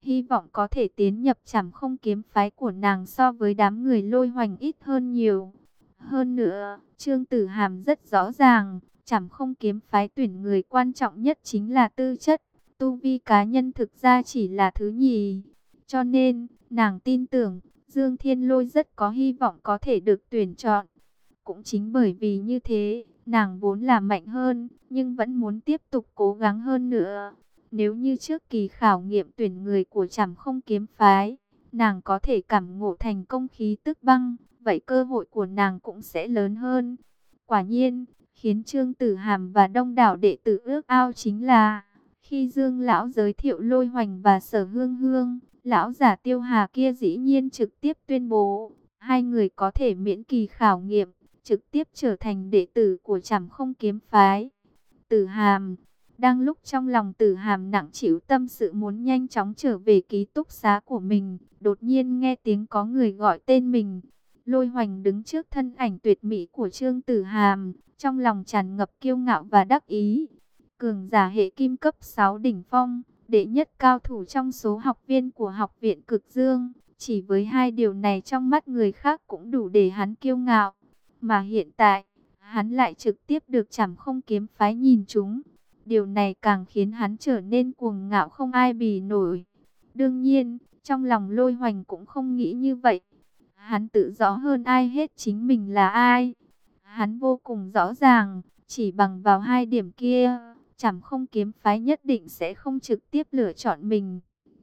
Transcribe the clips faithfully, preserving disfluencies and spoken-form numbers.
hy vọng có thể tiến nhập Trảm Không kiếm phái của nàng so với đám người Lôi Hoành ít hơn nhiều. Hơn nữa, Trương Tử Hàm rất rõ ràng, Trảm Không kiếm phái tuyển người quan trọng nhất chính là tư chất, tu vi cá nhân thực ra chỉ là thứ nhì. Cho nên, nàng tin tưởng, Dương Thiên Lôi rất có hy vọng có thể được tuyển chọn. Cũng chính bởi vì như thế, nàng vốn là mạnh hơn, nhưng vẫn muốn tiếp tục cố gắng hơn nữa. Nếu như trước kỳ khảo nghiệm tuyển người của Trảm Không kiếm phái, nàng có thể cảm ngộ thành công khí tức băng, vậy cơ hội của nàng cũng sẽ lớn hơn. Quả nhiên, khiến Trương Tử Hàm và đông đảo đệ tử ước ao chính là, khi Dương lão giới thiệu Lôi Hoành và Sở Hương Hương, lão giả Tiêu Hà kia dĩ nhiên trực tiếp tuyên bố, hai người có thể miễn kỳ khảo nghiệm, trực tiếp trở thành đệ tử của Trảm Không kiếm phái. Tử Hàm, đang lúc trong lòng Tử Hàm nặng trĩu tâm sự muốn nhanh chóng trở về ký túc xá của mình, đột nhiên nghe tiếng có người gọi tên mình. Lôi Hoành đứng trước thân ảnh tuyệt mỹ của Trương Tử Hàm, trong lòng tràn ngập kiêu ngạo và đắc ý. Cường giả hệ kim cấp sáu đỉnh phong, đệ nhất cao thủ trong số học viên của học viện Cực Dương, chỉ với hai điều này trong mắt người khác cũng đủ để hắn kiêu ngạo. Mà hiện tại, hắn lại trực tiếp được Trảm Không kiếm phái nhìn trúng. Điều này càng khiến hắn trở nên cuồng ngạo không ai bì nổi. Đương nhiên, trong lòng Lôi Hoành cũng không nghĩ như vậy. Hắn tự rõ hơn ai hết chính mình là ai. Hắn vô cùng rõ ràng, chỉ bằng vào hai điểm kia, Trảm Không kiếm phái nhất định sẽ không trực tiếp lựa chọn mình.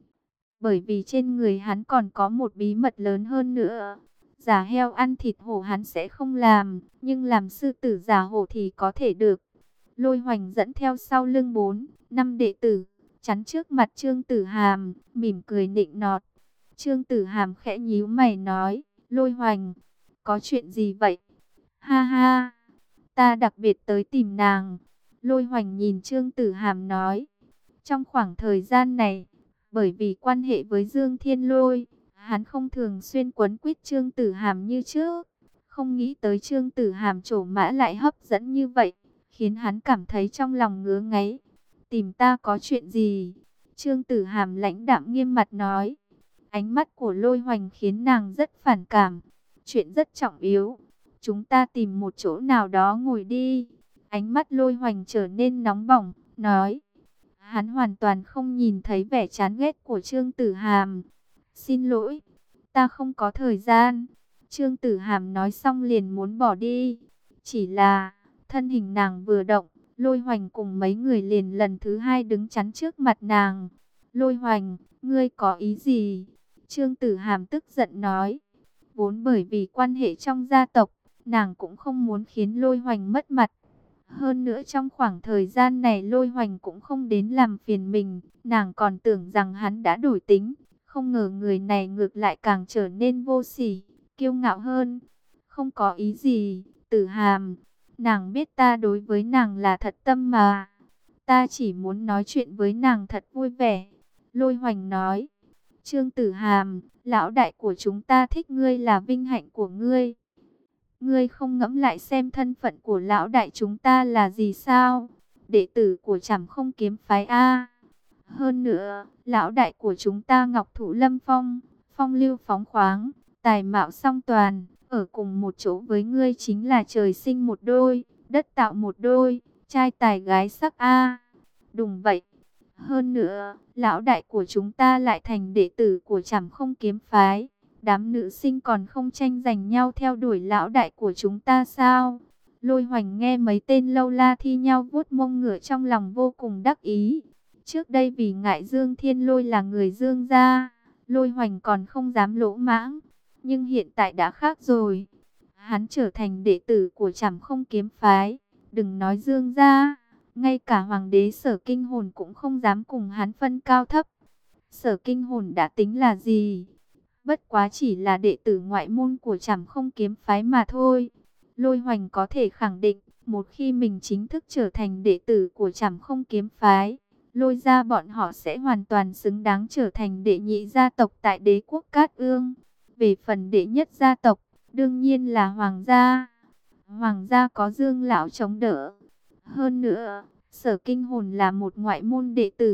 Bởi vì trên người hắn còn có một bí mật lớn hơn nữa. Giả heo ăn thịt hổ hắn sẽ không làm, nhưng làm sư tử giả hổ thì có thể được. Lôi Hoành dẫn theo sau lưng bốn, năm đệ tử, chắn trước mặt Trương Tử Hàm, mỉm cười nịnh nọt. Trương Tử Hàm khẽ nhíu mày nói, Lôi Hoành, có chuyện gì vậy? Ha ha, ta đặc biệt tới tìm nàng. Lôi Hoành nhìn Trương Tử Hàm nói, trong khoảng thời gian này, bởi vì quan hệ với Dương Thiên Lôi, hắn không thường xuyên quấn quýt Trương Tử Hàm như trước. Không nghĩ tới Trương Tử Hàm trổ mã lại hấp dẫn như vậy, khiến hắn cảm thấy trong lòng ngứa ngáy. Tìm ta có chuyện gì? Trương Tử Hàm lãnh đạm nghiêm mặt nói. Ánh mắt của Lôi Hoành khiến nàng rất phản cảm. Chuyện rất trọng yếu. Chúng ta tìm một chỗ nào đó ngồi đi. Ánh mắt Lôi Hoành trở nên nóng bỏng, nói. Hắn hoàn toàn không nhìn thấy vẻ chán ghét của Trương Tử Hàm. Xin lỗi, ta không có thời gian. Trương Tử Hàm nói xong liền muốn bỏ đi. Chỉ là, thân hình nàng vừa động, Lôi Hoành cùng mấy người liền lần thứ hai đứng chắn trước mặt nàng. Lôi Hoành, ngươi có ý gì? Trương Tử Hàm tức giận nói. Vốn bởi vì quan hệ trong gia tộc, nàng cũng không muốn khiến Lôi Hoành mất mặt. Hơn nữa trong khoảng thời gian này Lôi Hoành cũng không đến làm phiền mình, nàng còn tưởng rằng hắn đã đổi tính. Không ngờ người này ngược lại càng trở nên vô sỉ, kiêu ngạo hơn. Không có ý gì, Tử Hàm. Nàng biết ta đối với nàng là thật tâm mà. Ta chỉ muốn nói chuyện với nàng thật vui vẻ. Lôi Hoành nói. Trương Tử Hàm, lão đại của chúng ta thích ngươi là vinh hạnh của ngươi. Ngươi không ngẫm lại xem thân phận của lão đại chúng ta là gì sao? Đệ tử của Trảm Không kiếm phái A. Hơn nữa, lão đại của chúng ta Ngọc Thụ Lâm Phong, phong lưu phóng khoáng, tài mạo song toàn, ở cùng một chỗ với ngươi chính là trời sinh một đôi, đất tạo một đôi, trai tài gái sắc A. Đúng vậy. Hơn nữa, lão đại của chúng ta lại thành đệ tử của Trảm Không kiếm phái. Đám nữ sinh còn không tranh giành nhau theo đuổi lão đại của chúng ta sao? Lôi Hoành nghe mấy tên lâu la thi nhau vuốt mông ngựa trong lòng vô cùng đắc ý. Trước đây vì ngại Dương Thiên Lôi là người Dương gia, Lôi Hoành còn không dám lỗ mãng. Nhưng hiện tại đã khác rồi. Hắn trở thành đệ tử của Trảm Không kiếm phái. Đừng nói Dương gia, ngay cả hoàng đế Sở Kinh Hồn cũng không dám cùng hắn phân cao thấp. Sở Kinh Hồn đã tính là gì? Bất quá chỉ là đệ tử ngoại môn của Trảm Không kiếm phái mà thôi. Lôi Hoành có thể khẳng định, một khi mình chính thức trở thành đệ tử của Trảm Không kiếm phái, Lôi gia bọn họ sẽ hoàn toàn xứng đáng trở thành đệ nhị gia tộc tại đế quốc Cát Ương. Về phần đệ nhất gia tộc, đương nhiên là Hoàng gia. Hoàng gia có Dương lão chống đỡ. Hơn nữa, Sở Kinh Hồn là một ngoại môn đệ tử,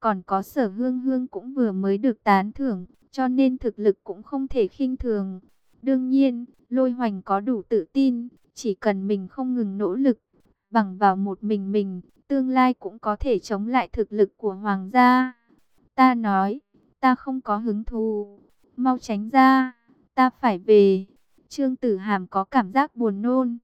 Còn có Sở Hương Hương cũng vừa mới được tán thưởng, cho nên thực lực cũng không thể khinh thường. Đương nhiên, Lôi Hoành có đủ tự tin, chỉ cần mình không ngừng nỗ lực, bằng vào một mình mình, tương lai cũng có thể chống lại thực lực của Hoàng gia. Ta nói, ta không có hứng thú, mau tránh ra, ta phải về. Trương Tử Hàm có cảm giác buồn nôn.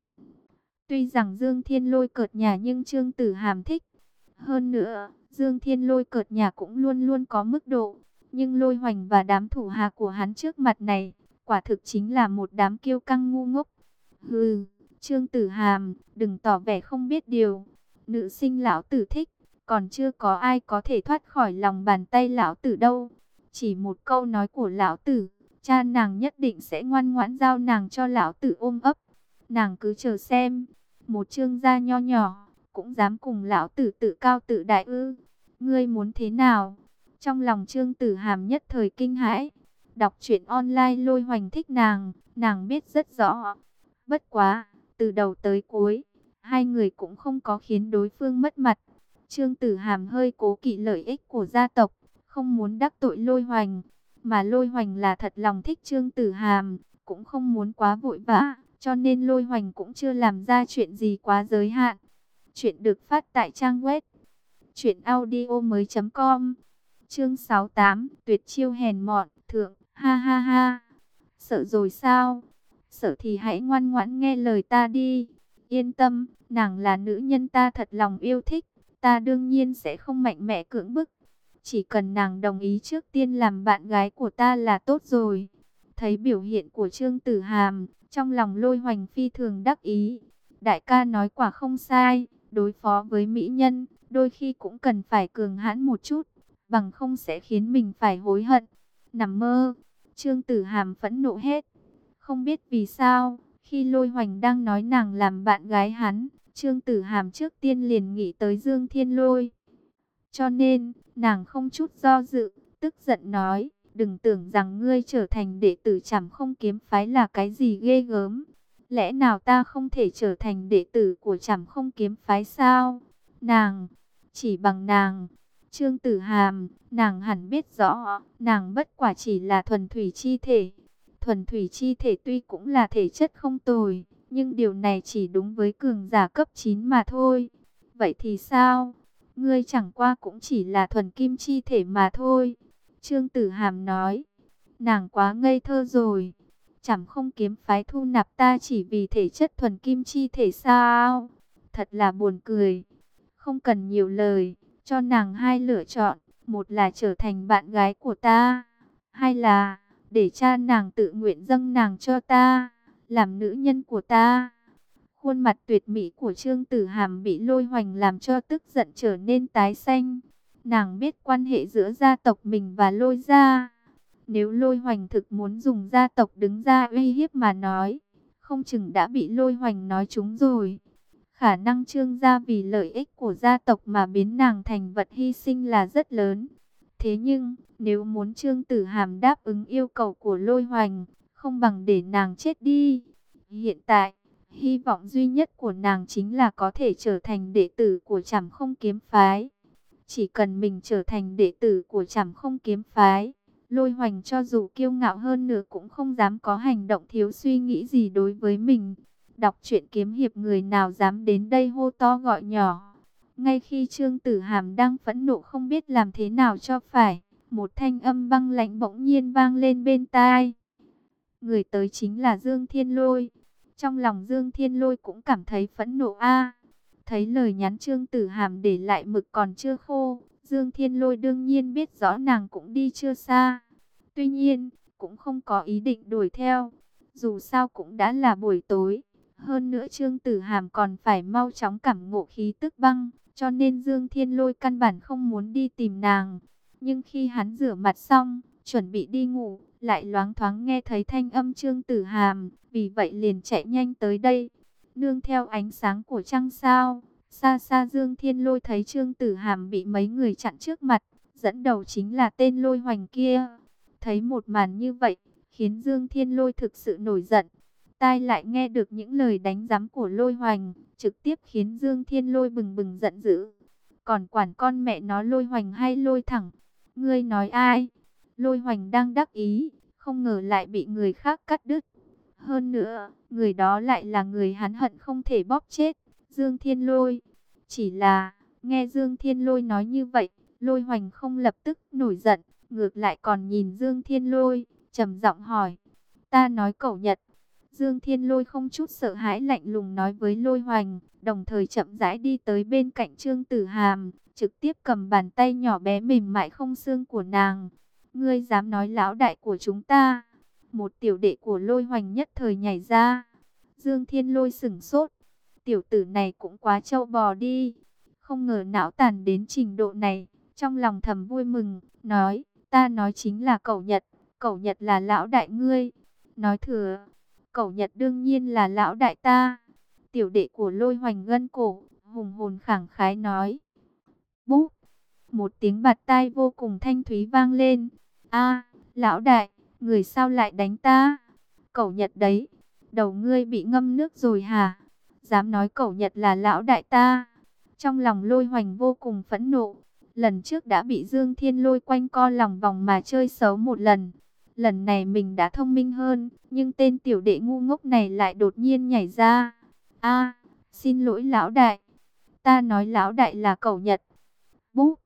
Tuy rằng Dương Thiên Lôi cợt nhả nhưng Trương Tử Hàm thích. Hơn nữa, Dương Thiên Lôi cợt nhả cũng luôn luôn có mức độ. Nhưng Lôi Hoành và đám thủ hạ của hắn trước mặt này, quả thực chính là một đám kiêu căng ngu ngốc. Hừ, Trương Tử Hàm, đừng tỏ vẻ không biết điều. Nữ sinh lão tử thích, còn chưa có ai có thể thoát khỏi lòng bàn tay lão tử đâu. Chỉ một câu nói của lão tử, cha nàng nhất định sẽ ngoan ngoãn giao nàng cho lão tử ôm ấp. Nàng cứ chờ xem, một Trương gia nho nhỏ, cũng dám cùng lão tử tự cao tự đại ư? Ngươi muốn thế nào? Trong lòng Trương Tử Hàm nhất thời kinh hãi. Đọc truyện online Lôi Hoành thích nàng, nàng biết rất rõ. Bất quá, từ đầu tới cuối, hai người cũng không có khiến đối phương mất mặt. Trương Tử Hàm hơi cố kỵ lợi ích của gia tộc, không muốn đắc tội Lôi Hoành. Mà Lôi Hoành là thật lòng thích Trương Tử Hàm, cũng không muốn quá vội vã, cho nên Lôi Hoành cũng chưa làm ra chuyện gì quá giới hạn. Chuyện được phát tại trang web truyện audio mới chấm com. Chương sáu mươi tám, tuyệt chiêu hèn mọn, thượng, ha ha ha. Sợ rồi sao? Sợ thì hãy ngoan ngoãn nghe lời ta đi. Yên tâm, nàng là nữ nhân ta thật lòng yêu thích, ta đương nhiên sẽ không mạnh mẽ cưỡng bức. Chỉ cần nàng đồng ý trước tiên làm bạn gái của ta là tốt rồi. Thấy biểu hiện của Trương Tử Hàm, trong lòng Lôi Hoành phi thường đắc ý. Đại ca nói quả không sai, đối phó với mỹ nhân, đôi khi cũng cần phải cường hãn một chút, bằng không sẽ khiến mình phải hối hận. Nằm mơ, Trương Tử Hàm phẫn nộ hết. Không biết vì sao, khi Lôi Hoành đang nói nàng làm bạn gái hắn, Trương Tử Hàm trước tiên liền nghĩ tới Dương Thiên Lôi. Cho nên, nàng không chút do dự, tức giận nói, đừng tưởng rằng ngươi trở thành đệ tử Trảm Không Kiếm Phái là cái gì ghê gớm. Lẽ nào ta không thể trở thành đệ tử của Trảm Không Kiếm Phái sao? Nàng, chỉ bằng nàng, Trương Tử Hàm, nàng hẳn biết rõ, nàng bất quả chỉ là thuần thủy chi thể. Thuần thủy chi thể tuy cũng là thể chất không tồi, nhưng điều này chỉ đúng với cường giả cấp chín mà thôi. Vậy thì sao? Ngươi chẳng qua cũng chỉ là thuần kim chi thể mà thôi. Trương Tử Hàm nói, nàng quá ngây thơ rồi. Trảm Không Kiếm Phái thu nạp ta chỉ vì thể chất thuần kim chi thể sao? Thật là buồn cười. Không cần nhiều lời, cho nàng hai lựa chọn. Một là trở thành bạn gái của ta, hai là để cha nàng tự nguyện dâng nàng cho ta, làm nữ nhân của ta. Khuôn mặt tuyệt mỹ của Trương Tử Hàm bị Lôi Hoành làm cho tức giận trở nên tái xanh. Nàng biết quan hệ giữa gia tộc mình và Lôi gia. Nếu Lôi Hoành thực muốn dùng gia tộc đứng ra uy hiếp mà nói, không chừng đã bị Lôi Hoành nói trúng rồi. Khả năng Trương gia vì lợi ích của gia tộc mà biến nàng thành vật hy sinh là rất lớn. Thế nhưng, nếu muốn Trương Tử Hàm đáp ứng yêu cầu của Lôi Hoành, không bằng để nàng chết đi. Hiện tại, hy vọng duy nhất của nàng chính là có thể trở thành đệ tử của Trảm Không Kiếm Phái. Chỉ cần mình trở thành đệ tử của Trảm Không Kiếm Phái, Lôi Hoành cho dù kiêu ngạo hơn nữa cũng không dám có hành động thiếu suy nghĩ gì đối với mình. Đọc truyện kiếm hiệp, người nào dám đến đây hô to gọi nhỏ. Ngay khi Trương Tử Hàm đang phẫn nộ không biết làm thế nào cho phải, một thanh âm băng lãnh bỗng nhiên vang lên bên tai. Người tới chính là Dương Thiên Lôi. Trong lòng Dương Thiên Lôi cũng cảm thấy phẫn nộ a. Thấy lời nhắn Trương Tử Hàm để lại mực còn chưa khô, Dương Thiên Lôi đương nhiên biết rõ nàng cũng đi chưa xa. Tuy nhiên, cũng không có ý định đuổi theo. Dù sao cũng đã là buổi tối. Hơn nữa Trương Tử Hàm còn phải mau chóng cảm ngộ khí tức băng, cho nên Dương Thiên Lôi căn bản không muốn đi tìm nàng. Nhưng khi hắn rửa mặt xong, chuẩn bị đi ngủ, lại loáng thoáng nghe thấy thanh âm Trương Tử Hàm, vì vậy liền chạy nhanh tới đây. Nương theo ánh sáng của trăng sao, xa xa Dương Thiên Lôi thấy Trương Tử Hàm bị mấy người chặn trước mặt, dẫn đầu chính là tên Lôi Hoành kia. Thấy một màn như vậy, khiến Dương Thiên Lôi thực sự nổi giận. Tai lại nghe được những lời đánh giám của Lôi Hoành, trực tiếp khiến Dương Thiên Lôi bừng bừng giận dữ. còn quản con mẹ nó Lôi Hoành hay Lôi Thẳng. Ngươi nói ai? Lôi Hoành đang đắc ý, không ngờ lại bị người khác cắt đứt. Hơn nữa, người đó lại là người hắn hận không thể bóp chết, Dương Thiên Lôi. Chỉ là, nghe Dương Thiên Lôi nói như vậy, Lôi Hoành không lập tức nổi giận, ngược lại còn nhìn Dương Thiên Lôi, trầm giọng hỏi. Ta nói cẩu Nhật. Dương Thiên Lôi không chút sợ hãi lạnh lùng nói với Lôi Hoành, đồng thời chậm rãi đi tới bên cạnh Trương Tử Hàm, trực tiếp cầm bàn tay nhỏ bé mềm mại không xương của nàng. Ngươi dám nói lão đại của chúng ta? Một tiểu đệ của Lôi Hoành nhất thời nhảy ra. Dương Thiên Lôi sửng sốt. Tiểu tử này cũng quá trâu bò đi. Không ngờ não tàn đến trình độ này. Trong lòng thầm vui mừng, nói, ta nói chính là cẩu Nhật. Cẩu Nhật là lão đại ngươi. Nói thừa, cẩu Nhật đương nhiên là lão đại ta. Tiểu đệ của Lôi Hoành gân cổ, hùng hồn khẳng khái nói. Búp, một tiếng bạt tai vô cùng thanh thúy vang lên. A, lão đại, người sao lại đánh ta? Cẩu Nhật đấy, đầu ngươi bị ngâm nước rồi hả? Dám nói cẩu Nhật là lão đại ta? Trong lòng Lôi Hoành vô cùng phẫn nộ. Lần trước đã bị Dương Thiên Lôi quanh co lòng vòng mà chơi xấu một lần. Lần này mình đã thông minh hơn, nhưng tên tiểu đệ ngu ngốc này lại đột nhiên nhảy ra. A, xin lỗi lão đại. Ta nói lão đại là cẩu Nhật. Búp.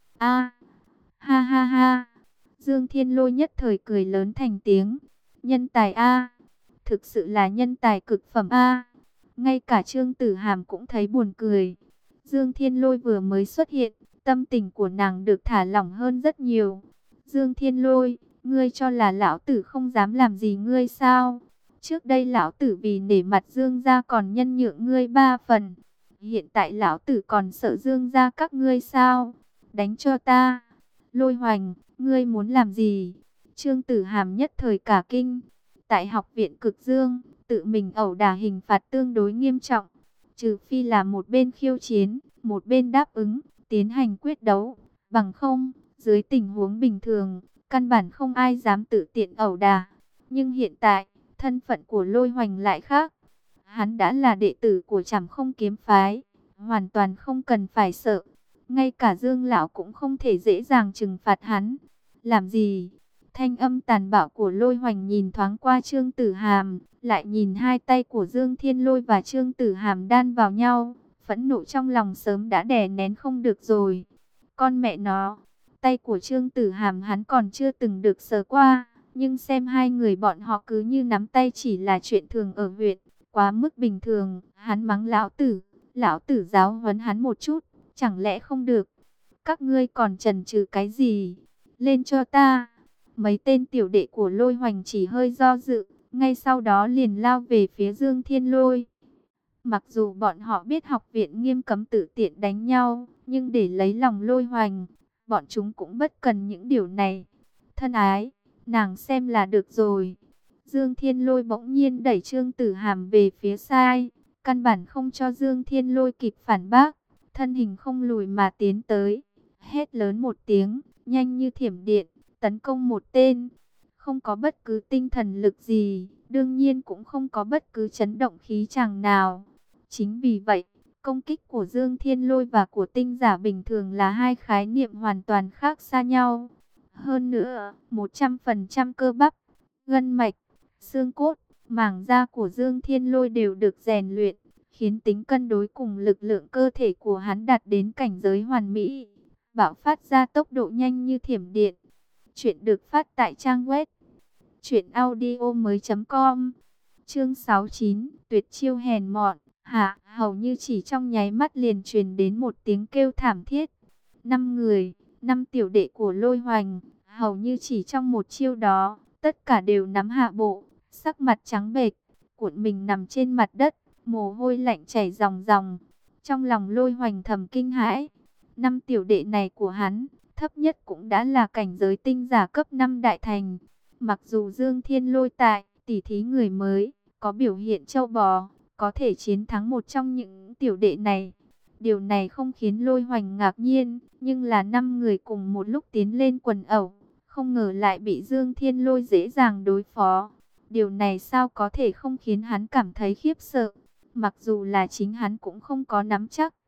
A, ha ha ha. Dương Thiên Lôi nhất thời cười lớn thành tiếng. Nhân tài A, thực sự là nhân tài cực phẩm A. Ngay cả Trương Tử Hàm cũng thấy buồn cười. Dương Thiên Lôi vừa mới xuất hiện, tâm tình của nàng được thả lỏng hơn rất nhiều. Dương Thiên Lôi, ngươi cho là lão tử không dám làm gì ngươi sao? Trước đây lão tử vì nể mặt Dương gia còn nhân nhượng ngươi ba phần. Hiện tại lão tử còn sợ Dương gia các ngươi sao? Đánh cho ta. Lôi Hoành, ngươi muốn làm gì? Trương Tử Hàm nhất thời cả kinh. Tại học viện Cực Dương, tự mình ẩu đả hình phạt tương đối nghiêm trọng. Trừ phi là một bên khiêu chiến, một bên đáp ứng, tiến hành quyết đấu. Bằng không, dưới tình huống bình thường, căn bản không ai dám tự tiện ẩu đả. Nhưng hiện tại, thân phận của Lôi Hoành lại khác. Hắn đã là đệ tử của Trảm Không Kiếm Phái, hoàn toàn không cần phải sợ. Ngay cả Dương lão cũng không thể dễ dàng trừng phạt hắn. Làm gì? Thanh âm tàn bạo của Lôi Hoành nhìn thoáng qua Trương Tử Hàm, lại nhìn hai tay của Dương Thiên Lôi và Trương Tử Hàm đan vào nhau. Phẫn nộ trong lòng sớm đã đè nén không được rồi. Con mẹ nó, tay của Trương Tử Hàm hắn còn chưa từng được sờ qua, nhưng xem hai người bọn họ cứ như nắm tay chỉ là chuyện thường ở huyện, quá mức bình thường. Hắn mắng lão tử, lão tử giáo huấn hắn một chút, chẳng lẽ không được? Các ngươi còn chần chừ cái gì? Lên cho ta! Mấy tên tiểu đệ của Lôi Hoành chỉ hơi do dự, ngay sau đó liền lao về phía Dương Thiên Lôi. Mặc dù bọn họ biết học viện nghiêm cấm tự tiện đánh nhau, nhưng để lấy lòng Lôi Hoành, bọn chúng cũng bất cần những điều này. Thân ái, nàng xem là được rồi. Dương Thiên Lôi bỗng nhiên đẩy Trương Tử Hàm về phía sai, căn bản không cho Dương Thiên Lôi kịp phản bác, thân hình không lùi mà tiến tới, hét lớn một tiếng, nhanh như thiểm điện, tấn công một tên. Không có bất cứ tinh thần lực gì, đương nhiên cũng không có bất cứ chấn động khí chàng nào. Chính vì vậy, công kích của Dương Thiên Lôi và của tinh giả bình thường là hai khái niệm hoàn toàn khác xa nhau. Hơn nữa, một trăm phần trăm cơ bắp, gân mạch, xương cốt, màng da của Dương Thiên Lôi đều được rèn luyện, khiến tính cân đối cùng lực lượng cơ thể của hắn đạt đến cảnh giới hoàn mỹ, bạo phát ra tốc độ nhanh như thiểm điện. Chuyện được phát tại trang web truyện audio mới chấm com. Chương sáu mươi chín, tuyệt chiêu hèn mọn. Hạ, hầu như chỉ trong nháy mắt liền truyền đến một tiếng kêu thảm thiết. Năm người, năm tiểu đệ của Lôi Hoành, hầu như chỉ trong một chiêu đó, tất cả đều nắm hạ bộ, sắc mặt trắng bệch, cuộn mình nằm trên mặt đất, mồ hôi lạnh chảy ròng ròng. Trong lòng Lôi Hoành thầm kinh hãi, năm tiểu đệ này của hắn, thấp nhất cũng đã là cảnh giới tinh giả cấp năm đại thành. Mặc dù Dương Thiên Lôi tại tỷ thí người mới, có biểu hiện châu bò, có thể chiến thắng một trong những tiểu đệ này. Điều này không khiến Lôi Hoành ngạc nhiên, nhưng là năm người cùng một lúc tiến lên quần ẩu, không ngờ lại bị Dương Thiên Lôi dễ dàng đối phó. Điều này sao có thể không khiến hắn cảm thấy khiếp sợ, mặc dù là chính hắn cũng không có nắm chắc.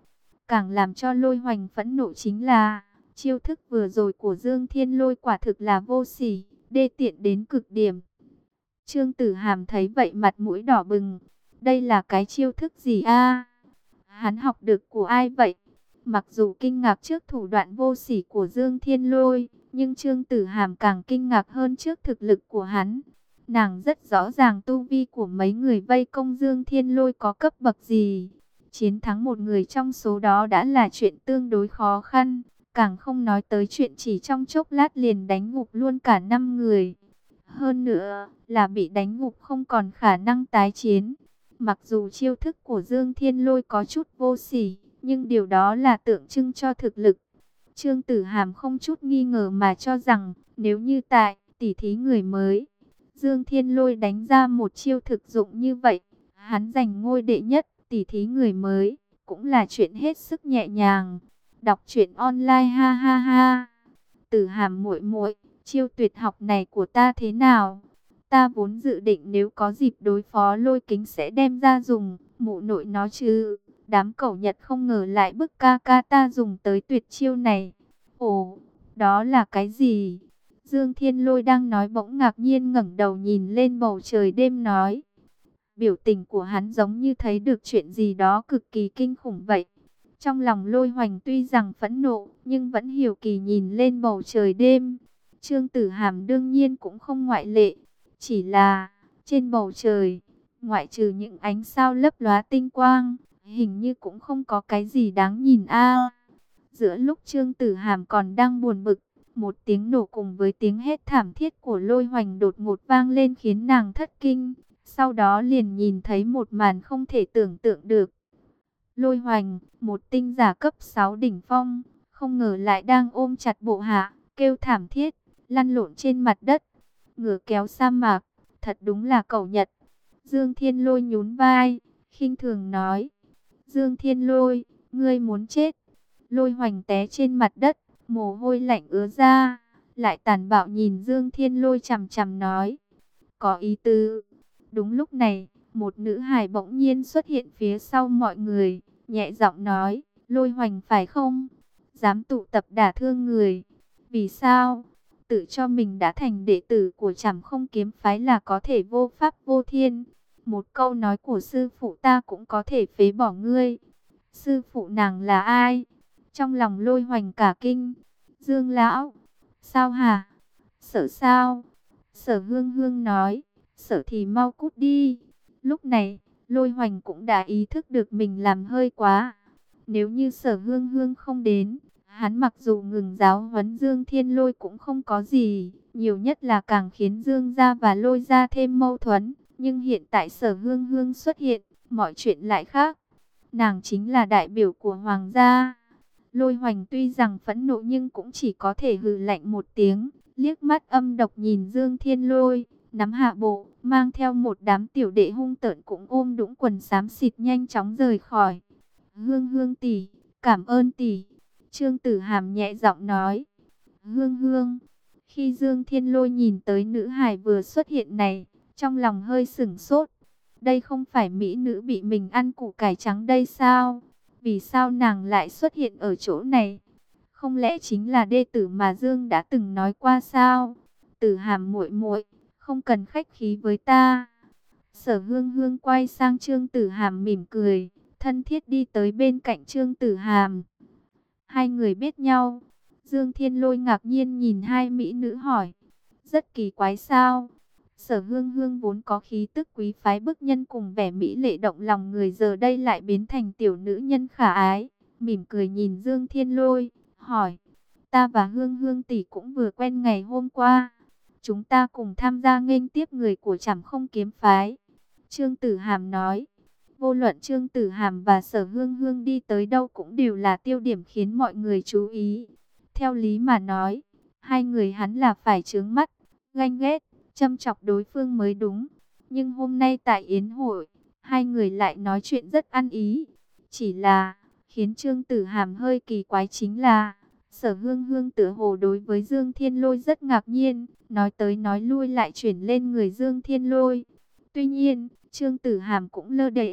Càng làm cho Lôi Hoành phẫn nộ chính là chiêu thức vừa rồi của Dương Thiên Lôi quả thực là vô sỉ, đê tiện đến cực điểm. Trương Tử Hàm thấy vậy mặt mũi đỏ bừng. Đây là cái chiêu thức gì a? Hắn học được của ai vậy? Mặc dù kinh ngạc trước thủ đoạn vô sỉ của Dương Thiên Lôi, nhưng Trương Tử Hàm càng kinh ngạc hơn trước thực lực của hắn. Nàng rất rõ ràng tu vi của mấy người vây công Dương Thiên Lôi có cấp bậc gì. Chiến thắng một người trong số đó đã là chuyện tương đối khó khăn, càng không nói tới chuyện chỉ trong chốc lát liền đánh gục luôn cả năm người. Hơn nữa là bị đánh gục không còn khả năng tái chiến. Mặc dù chiêu thức của Dương Thiên Lôi có chút vô sỉ, nhưng điều đó là tượng trưng cho thực lực. Trương Tử Hàm không chút nghi ngờ mà cho rằng, nếu như tại tỉ thí người mới, Dương Thiên Lôi đánh ra một chiêu thực dụng như vậy, hắn giành ngôi đệ nhất tỉ thí người mới, cũng là chuyện hết sức nhẹ nhàng. Đọc truyện online ha ha ha. Tử Hàm muội muội, chiêu tuyệt học này của ta thế nào? Ta vốn dự định nếu có dịp đối phó Lôi Kính sẽ đem ra dùng, mụ nội nó chứ. Đám cẩu Nhật không ngờ lại bức ca ca ta dùng tới tuyệt chiêu này. Ồ, đó là cái gì? Dương Thiên Lôi đang nói bỗng ngạc nhiên ngẩng đầu nhìn lên bầu trời đêm nói. Biểu tình của hắn giống như thấy được chuyện gì đó cực kỳ kinh khủng vậy. Trong lòng Lôi Hoành tuy rằng phẫn nộ, nhưng vẫn hiểu kỳ nhìn lên bầu trời đêm. Trương Tử Hàm đương nhiên cũng không ngoại lệ. Chỉ là, trên bầu trời, ngoại trừ những ánh sao lấp lóa tinh quang, hình như cũng không có cái gì đáng nhìn a. Giữa lúc Trương Tử Hàm còn đang buồn bực, một tiếng nổ cùng với tiếng hét thảm thiết của Lôi Hoành đột ngột vang lên khiến nàng thất kinh. Sau đó liền nhìn thấy một màn không thể tưởng tượng được. Lôi Hoành, một tinh giả cấp sáu đỉnh phong, không ngờ lại đang ôm chặt bộ hạ, kêu thảm thiết, lăn lộn trên mặt đất. Ngửa kéo sa mạc, thật đúng là cẩu Nhật. Dương Thiên Lôi nhún vai, khinh thường nói. Dương Thiên Lôi, ngươi muốn chết. Lôi Hoành té trên mặt đất, mồ hôi lạnh ứa ra, lại tàn bạo nhìn Dương Thiên Lôi chằm chằm nói. Có ý tứ. Đúng lúc này, một nữ hài bỗng nhiên xuất hiện phía sau mọi người, nhẹ giọng nói, Lôi Hoành phải không? Dám tụ tập đả thương người. Vì sao? Tự cho mình đã thành đệ tử của Trảm Không Kiếm Phái là có thể vô pháp vô thiên. Một câu nói của sư phụ ta cũng có thể phế bỏ ngươi. Sư phụ nàng là ai? Trong lòng Lôi Hoành cả kinh. Dương lão. Sao hả? Sợ sao? Sở Hương Hương nói. Sợ thì mau cút đi. Lúc này, Lôi Hoành cũng đã ý thức được mình làm hơi quá. Nếu như Sở Hương Hương không đến, hắn mặc dù ngừng giáo huấn Dương Thiên Lôi cũng không có gì, nhiều nhất là càng khiến Dương gia và Lôi gia thêm mâu thuẫn. Nhưng hiện tại Sở Hương Hương xuất hiện, mọi chuyện lại khác. Nàng chính là đại biểu của Hoàng gia. Lôi Hoành tuy rằng phẫn nộ nhưng cũng chỉ có thể hừ lạnh một tiếng, liếc mắt âm độc nhìn Dương Thiên Lôi, nắm hạ bộ, mang theo một đám tiểu đệ hung tợn cũng ôm đũng quần xám xịt nhanh chóng rời khỏi. Hương Hương tỷ, cảm ơn tỷ. Trương Tử Hàm nhẹ giọng nói. Hương Hương. Khi Dương Thiên Lôi nhìn tới nữ hài vừa xuất hiện này, trong lòng hơi sửng sốt. Đây không phải mỹ nữ bị mình ăn củ cải trắng đây sao? Vì sao nàng lại xuất hiện ở chỗ này? Không lẽ chính là đệ tử mà Dương đã từng nói qua sao? Tử Hàm muội muội, không cần khách khí với ta. Sở Hương Hương quay sang Trương Tử Hàm mỉm cười, thân thiết đi tới bên cạnh Trương Tử Hàm. Hai người biết nhau. Dương Thiên Lôi ngạc nhiên nhìn hai mỹ nữ hỏi. Rất kỳ quái sao? Sở Hương Hương vốn có khí tức quý phái bức nhân cùng vẻ mỹ lệ động lòng người, giờ đây lại biến thành tiểu nữ nhân khả ái. Mỉm cười nhìn Dương Thiên Lôi, hỏi. Ta và Hương Hương tỷ cũng vừa quen ngày hôm qua. Chúng ta cùng tham gia nghênh tiếp người của Trảm Không Kiếm Phái. Trương Tử Hàm nói. Vô luận Trương Tử Hàm và Sở Hương Hương đi tới đâu cũng đều là tiêu điểm khiến mọi người chú ý. Theo lý mà nói, hai người hắn là phải trướng mắt, ganh ghét, châm chọc đối phương mới đúng. Nhưng hôm nay tại yến hội, hai người lại nói chuyện rất ăn ý. Chỉ là, khiến Trương Tử Hàm hơi kỳ quái chính là, Sở Hương Hương tựa hồ đối với Dương Thiên Lôi rất ngạc nhiên, nói tới nói lui lại chuyển lên người Dương Thiên Lôi. Tuy nhiên, Trương Tử Hàm cũng lơ đễnh,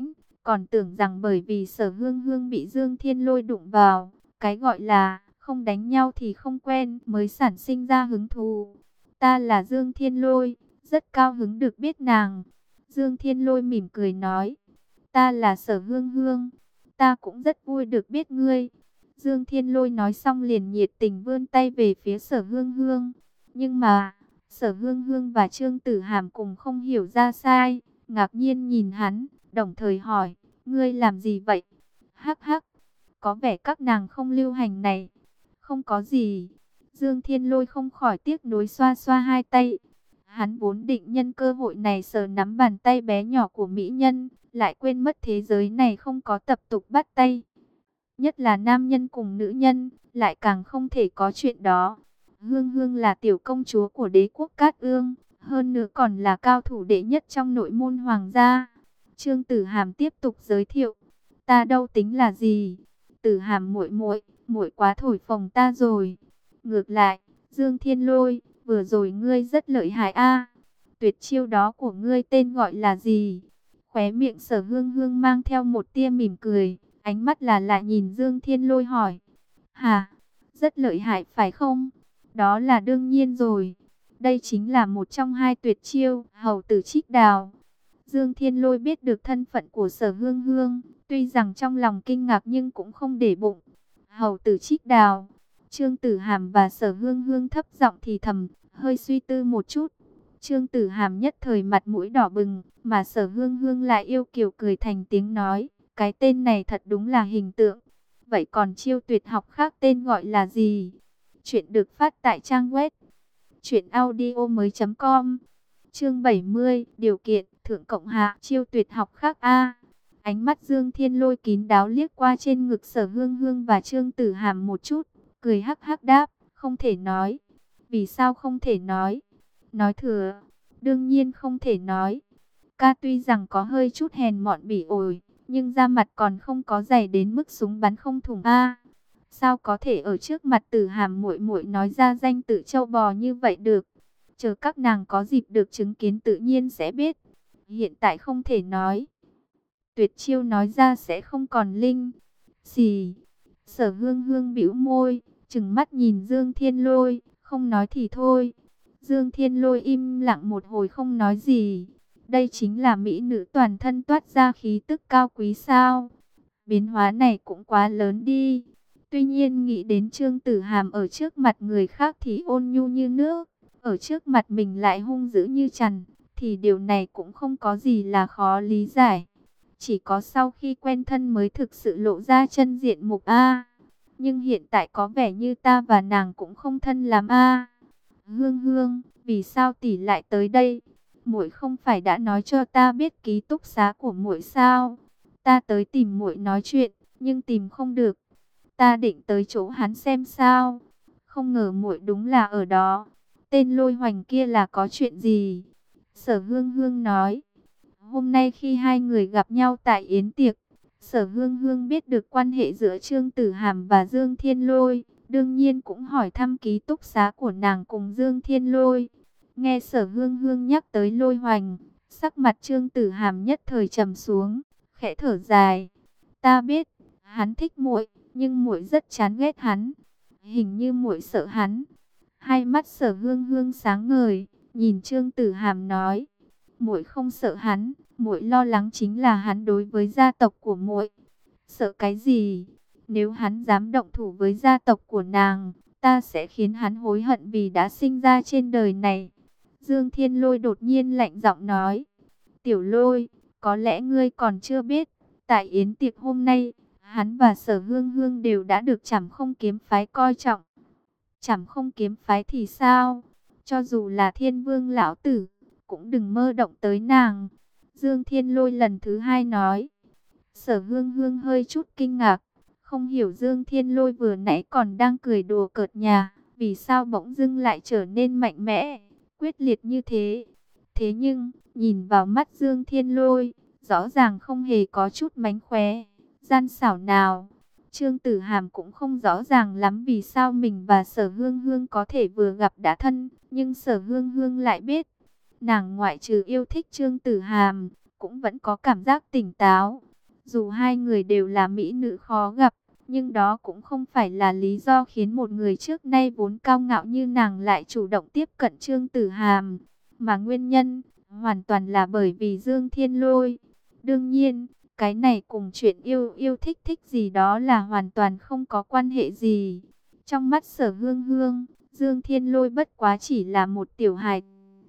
còn tưởng rằng bởi vì Sở Hương Hương bị Dương Thiên Lôi đụng vào, cái gọi là không đánh nhau thì không quen mới sản sinh ra hứng thú. Ta là Dương Thiên Lôi, rất cao hứng được biết nàng. Dương Thiên Lôi mỉm cười nói, ta là Sở Hương Hương, ta cũng rất vui được biết ngươi. Dương Thiên Lôi nói xong liền nhiệt tình vươn tay về phía Sở Hương Hương. Nhưng mà, Sở Hương Hương và Trương Tử Hàm cùng không hiểu ra sai, ngạc nhiên nhìn hắn, đồng thời hỏi, ngươi làm gì vậy? Hắc hắc, có vẻ các nàng không lưu hành này. Không có gì. Dương Thiên Lôi không khỏi tiếc nuối xoa xoa hai tay. Hắn vốn định nhân cơ hội này sờ nắm bàn tay bé nhỏ của mỹ nhân, lại quên mất thế giới này không có tập tục bắt tay. Nhất là nam nhân cùng nữ nhân, lại càng không thể có chuyện đó. Hương Hương là tiểu công chúa của đế quốc Cát Ương, hơn nữa còn là cao thủ đệ nhất trong nội môn hoàng gia. Trương Tử Hàm tiếp tục giới thiệu, ta đâu tính là gì? Tử Hàm muội muội, muội quá thổi phồng ta rồi. Ngược lại, Dương Thiên Lôi, vừa rồi ngươi rất lợi hại a. Tuyệt chiêu đó của ngươi tên gọi là gì? Khóe miệng Sở Hương Hương mang theo một tia mỉm cười, ánh mắt là lại nhìn Dương Thiên Lôi hỏi. Hả? Rất lợi hại phải không? Đó là đương nhiên rồi. Đây chính là một trong hai tuyệt chiêu, hầu tử trích đào. Dương Thiên Lôi biết được thân phận của Sở Hương Hương, tuy rằng trong lòng kinh ngạc nhưng cũng không để bụng. Hầu tử trích đào. Trương Tử Hàm và Sở Hương Hương thấp giọng thì thầm, hơi suy tư một chút. Trương Tử Hàm nhất thời mặt mũi đỏ bừng, mà Sở Hương Hương lại yêu kiều cười thành tiếng nói, cái tên này thật đúng là hình tượng. Vậy còn chiêu tuyệt học khác tên gọi là gì? Chuyện được phát tại trang web truyện audio mới chấm com. Chương bảy mươi, điều kiện thượng cộng hạ, chiêu tuyệt học khác a. Ánh mắt Dương Thiên Lôi kín đáo liếc qua trên ngực Sở Hương Hương và Trương Tử Hàm một chút, cười hắc hắc đáp, không thể nói. Vì sao không thể nói? Nói thừa, đương nhiên không thể nói. Ca tuy rằng có hơi chút hèn mọn bỉ ổi, nhưng da mặt còn không có dày đến mức súng bắn không thủng a. Sao có thể ở trước mặt Tử Hàm muội muội nói ra danh tự châu bò như vậy được? Chờ các nàng có dịp được chứng kiến tự nhiên sẽ biết. Hiện tại không thể nói. Tuyệt chiêu nói ra sẽ không còn linh. Xì. Sở Hương Hương bĩu môi, trừng mắt nhìn Dương Thiên Lôi, không nói thì thôi. Dương Thiên Lôi im lặng một hồi không nói gì. Đây chính là mỹ nữ toàn thân toát ra khí tức cao quý sao? Biến hóa này cũng quá lớn đi. Tuy nhiên nghĩ đến Trương Tử Hàm ở trước mặt người khác thì ôn nhu như nước, ở trước mặt mình lại hung dữ như chằn, thì điều này cũng không có gì là khó lý giải. Chỉ có sau khi quen thân mới thực sự lộ ra chân diện mục a. Nhưng hiện tại có vẻ như ta và nàng cũng không thân lắm a. Hương Hương, vì sao tỷ lại tới đây? Muội không phải đã nói cho ta biết ký túc xá của muội sao? Ta tới tìm muội nói chuyện, nhưng tìm không được. Ta định tới chỗ hắn xem sao. Không ngờ muội đúng là ở đó. Tên Lôi Hoành kia là có chuyện gì? Sở Hương Hương nói. Hôm nay khi hai người gặp nhau tại yến tiệc, Sở Hương Hương biết được quan hệ giữa Trương Tử Hàm và Dương Thiên Lôi, đương nhiên cũng hỏi thăm ký túc xá của nàng cùng Dương Thiên Lôi. Nghe Sở Hương Hương nhắc tới Lôi Hoành, sắc mặt Trương Tử Hàm nhất thời trầm xuống, khẽ thở dài. Ta biết, hắn thích muội, nhưng muội rất chán ghét hắn. Hình như muội sợ hắn. Hai mắt Sở Hương Hương sáng ngời, nhìn Trương Tử Hàm nói, muội không sợ hắn, muội lo lắng chính là hắn đối với gia tộc của muội. Sợ cái gì? Nếu hắn dám động thủ với gia tộc của nàng, ta sẽ khiến hắn hối hận vì đã sinh ra trên đời này. Dương Thiên Lôi đột nhiên lạnh giọng nói, Tiểu Lôi, có lẽ ngươi còn chưa biết, tại yến tiệc hôm nay, hắn và Sở Hương Hương đều đã được Trảm Không Kiếm phái coi trọng. Trảm Không Kiếm phái thì sao? Cho dù là Thiên Vương lão tử, cũng đừng mơ động tới nàng. Dương Thiên Lôi lần thứ hai nói. Sở Hương Hương hơi chút kinh ngạc, không hiểu Dương Thiên Lôi vừa nãy còn đang cười đùa cợt nhà, vì sao bỗng dưng lại trở nên mạnh mẽ, quyết liệt như thế. Thế nhưng, nhìn vào mắt Dương Thiên Lôi, rõ ràng không hề có chút mánh khóe, gian xảo nào. Trương Tử Hàm cũng không rõ ràng lắm vì sao mình và Sở Hương Hương có thể vừa gặp đã thân, nhưng Sở Hương Hương lại biết, nàng ngoại trừ yêu thích Trương Tử Hàm, cũng vẫn có cảm giác tỉnh táo. Dù hai người đều là mỹ nữ khó gặp, nhưng đó cũng không phải là lý do khiến một người trước nay vốn cao ngạo như nàng lại chủ động tiếp cận Trương Tử Hàm. Mà nguyên nhân, hoàn toàn là bởi vì Dương Thiên Lôi. Đương nhiên, cái này cùng chuyện yêu yêu thích thích gì đó là hoàn toàn không có quan hệ gì. Trong mắt Sở Hương Hương, Dương Thiên Lôi bất quá chỉ là một tiểu hài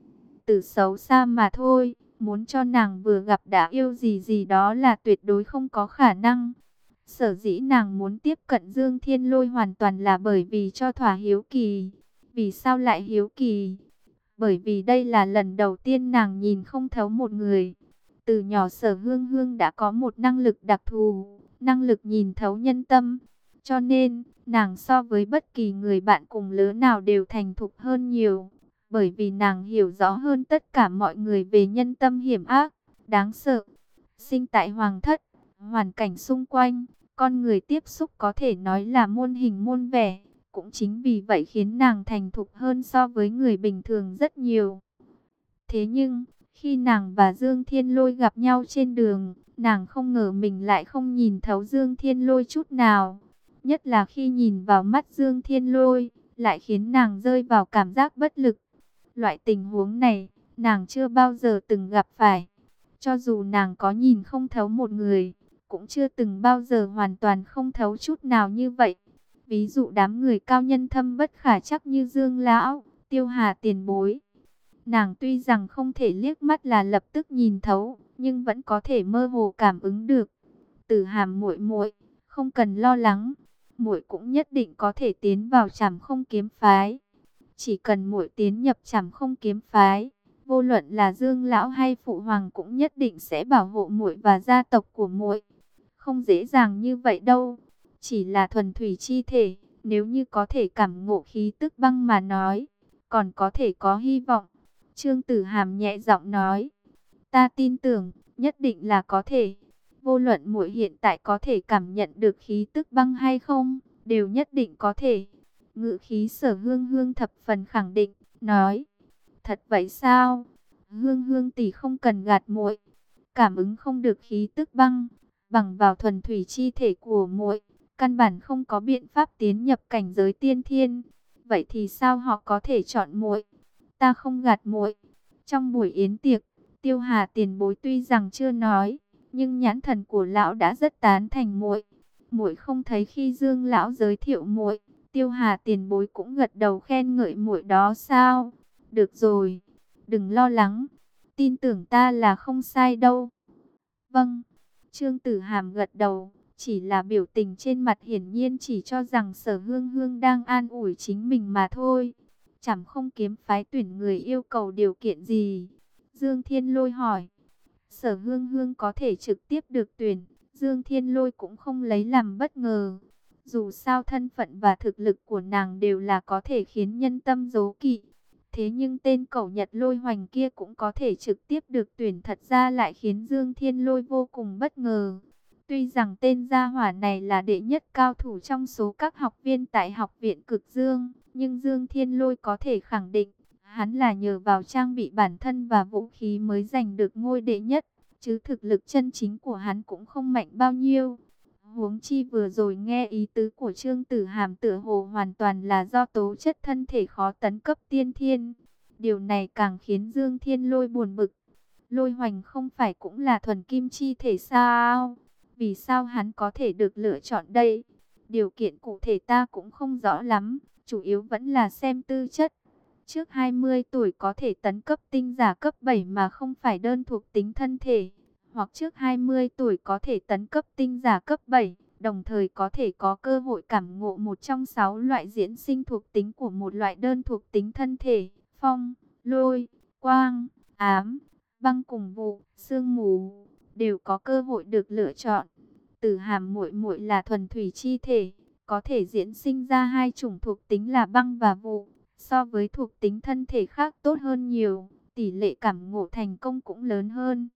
tử xấu xa mà thôi. Muốn cho nàng vừa gặp đã yêu gì gì đó là tuyệt đối không có khả năng. Sở dĩ nàng muốn tiếp cận Dương Thiên Lôi hoàn toàn là bởi vì cho thỏa hiếu kỳ. Vì sao lại hiếu kỳ? Bởi vì đây là lần đầu tiên nàng nhìn không thấu một người. Từ nhỏ Sở Hương Hương đã có một năng lực đặc thù, năng lực nhìn thấu nhân tâm. Cho nên, nàng so với bất kỳ người bạn cùng lứa nào đều thành thục hơn nhiều. Bởi vì nàng hiểu rõ hơn tất cả mọi người về nhân tâm hiểm ác, đáng sợ. Sinh tại hoàng thất, hoàn cảnh xung quanh, con người tiếp xúc có thể nói là muôn hình muôn vẻ. Cũng chính vì vậy khiến nàng thành thục hơn so với người bình thường rất nhiều. Thế nhưng, khi nàng và Dương Thiên Lôi gặp nhau trên đường, nàng không ngờ mình lại không nhìn thấu Dương Thiên Lôi chút nào. Nhất là khi nhìn vào mắt Dương Thiên Lôi, lại khiến nàng rơi vào cảm giác bất lực. Loại tình huống này, nàng chưa bao giờ từng gặp phải. Cho dù nàng có nhìn không thấu một người, cũng chưa từng bao giờ hoàn toàn không thấu chút nào như vậy. Ví dụ đám người cao nhân thâm bất khả trắc như Dương Lão, Tiêu Hà tiền bối. Nàng tuy rằng không thể liếc mắt là lập tức nhìn thấu, nhưng vẫn có thể mơ hồ cảm ứng được. Tử Hàm muội muội, không cần lo lắng, muội cũng nhất định có thể tiến vào Trảm Không Kiếm phái. Chỉ cần muội tiến nhập Trảm Không Kiếm phái, vô luận là Dương lão hay phụ hoàng cũng nhất định sẽ bảo hộ muội và gia tộc của muội. Không dễ dàng như vậy đâu, chỉ là thuần thủy chi thể, nếu như có thể cảm ngộ khí tức băng mà nói, còn có thể có hy vọng. Trương Tử Hàm nhẹ giọng nói, ta tin tưởng, nhất định là có thể. Vô luận muội hiện tại có thể cảm nhận được khí tức băng hay không, đều nhất định có thể. Ngự khí Sở Hương Hương thập phần khẳng định, nói, thật vậy sao? Hương Hương tỷ không cần gạt muội, cảm ứng không được khí tức băng, bằng vào thuần thủy chi thể của muội, căn bản không có biện pháp tiến nhập cảnh giới tiên thiên. Vậy thì sao họ có thể chọn muội? Ta không gạt muội. Trong buổi yến tiệc, Tiêu Hà tiền bối tuy rằng chưa nói, nhưng nhãn thần của lão đã rất tán thành muội. Muội không thấy khi Dương lão giới thiệu muội, Tiêu Hà tiền bối cũng gật đầu khen ngợi muội đó sao? Được rồi, đừng lo lắng, tin tưởng ta là không sai đâu. Vâng, Trương Tử Hàm gật đầu, chỉ là biểu tình trên mặt hiển nhiên chỉ cho rằng Sở Hương Hương đang an ủi chính mình mà thôi. Trảm Không Kiếm phái tuyển người yêu cầu điều kiện gì? Dương Thiên Lôi hỏi. Sở Hương Hương có thể trực tiếp được tuyển, Dương Thiên Lôi cũng không lấy làm bất ngờ. Dù sao thân phận và thực lực của nàng đều là có thể khiến nhân tâm đố kỵ. Thế nhưng tên cẩu Nhật Lôi Hoành kia cũng có thể trực tiếp được tuyển, thật ra lại khiến Dương Thiên Lôi vô cùng bất ngờ. Tuy rằng tên gia hỏa này là đệ nhất cao thủ trong số các học viên tại học viện Cực Dương, nhưng Dương Thiên Lôi có thể khẳng định, hắn là nhờ vào trang bị bản thân và vũ khí mới giành được ngôi đệ nhất, chứ thực lực chân chính của hắn cũng không mạnh bao nhiêu. Huống chi vừa rồi nghe ý tứ của Trương Tử Hàm tựa hồ hoàn toàn là do tố chất thân thể khó tấn cấp tiên thiên. Điều này càng khiến Dương Thiên Lôi buồn bực. Lôi Hoành không phải cũng là thuần kim chi thể sao? Vì sao hắn có thể được lựa chọn đây? Điều kiện cụ thể ta cũng không rõ lắm, chủ yếu vẫn là xem tư chất. Trước hai mươi tuổi có thể tấn cấp tinh giả cấp bảy mà không phải đơn thuộc tính thân thể, hoặc trước hai mươi tuổi có thể tấn cấp tinh giả cấp bảy, đồng thời có thể có cơ hội cảm ngộ một trong sáu loại diễn sinh thuộc tính của một loại đơn thuộc tính thân thể, phong, lôi, quang, ám, băng cùng vụ, sương mù, đều có cơ hội được lựa chọn. Tử Hàm muội muội là thuần thủy chi thể, có thể diễn sinh ra hai chủng thuộc tính là băng và vụ, so với thuộc tính thân thể khác tốt hơn nhiều, tỷ lệ cảm ngộ thành công cũng lớn hơn.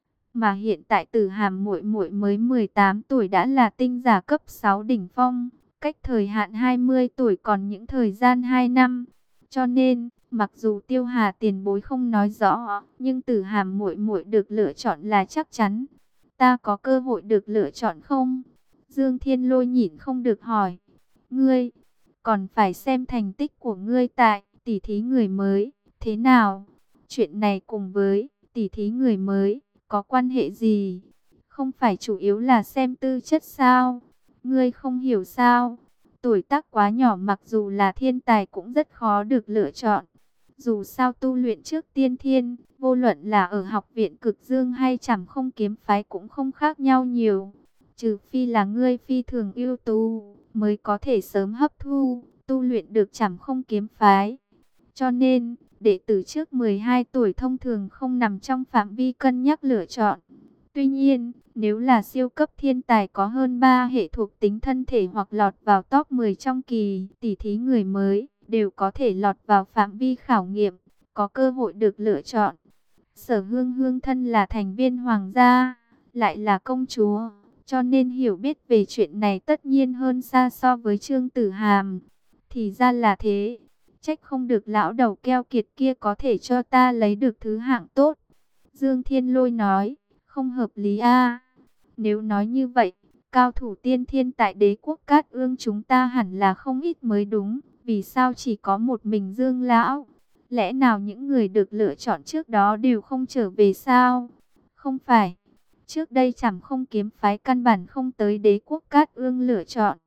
Mà hiện tại Tử Hàm muội muội mới mười tám tuổi đã là tinh giả cấp sáu đỉnh phong, cách thời hạn hai mươi tuổi còn những thời gian hai năm. Cho nên, mặc dù Tiêu Hà tiền bối không nói rõ, nhưng Tử Hàm muội muội được lựa chọn là chắc chắn. ta có cơ hội được lựa chọn không? Dương Thiên Lôi nhịn không được hỏi. Ngươi, còn phải xem thành tích của ngươi tại tỷ thí người mới, thế nào? Chuyện này cùng với tỷ thí người mới, có quan hệ gì? Không phải chủ yếu là xem tư chất sao? Ngươi không hiểu sao? Tuổi tác quá nhỏ mặc dù là thiên tài cũng rất khó được lựa chọn. Dù sao tu luyện trước tiên thiên, vô luận là ở học viện Cực Dương hay Trảm Không Kiếm Phái cũng không khác nhau nhiều. Trừ phi là ngươi phi thường ưu tú, mới có thể sớm hấp thu, tu luyện được Trảm Không Kiếm Phái. Cho nên, đệ tử trước mười hai tuổi thông thường không nằm trong phạm vi cân nhắc lựa chọn. Tuy nhiên, nếu là siêu cấp thiên tài có hơn ba hệ thuộc tính thân thể hoặc lọt vào top mười trong kỳ tỷ thí người mới, đều có thể lọt vào phạm vi khảo nghiệm, có cơ hội được lựa chọn. Sở Hương Hương thân là thành viên hoàng gia, lại là công chúa, cho nên hiểu biết về chuyện này tất nhiên hơn xa so với Trương Tử Hàm. Thì ra là thế, trách không được lão đầu keo kiệt kia có thể cho ta lấy được thứ hạng tốt. Dương Thiên Lôi nói, không hợp lý a. Nếu nói như vậy, cao thủ tiên thiên tại đế quốc Cát Ương chúng ta hẳn là không ít mới đúng. Vì sao chỉ có một mình Dương lão? Lẽ nào những người được lựa chọn trước đó đều không trở về sao? Không phải. Trước đây Trảm Không Kiếm Phái căn bản không tới đế quốc Cát Ương lựa chọn.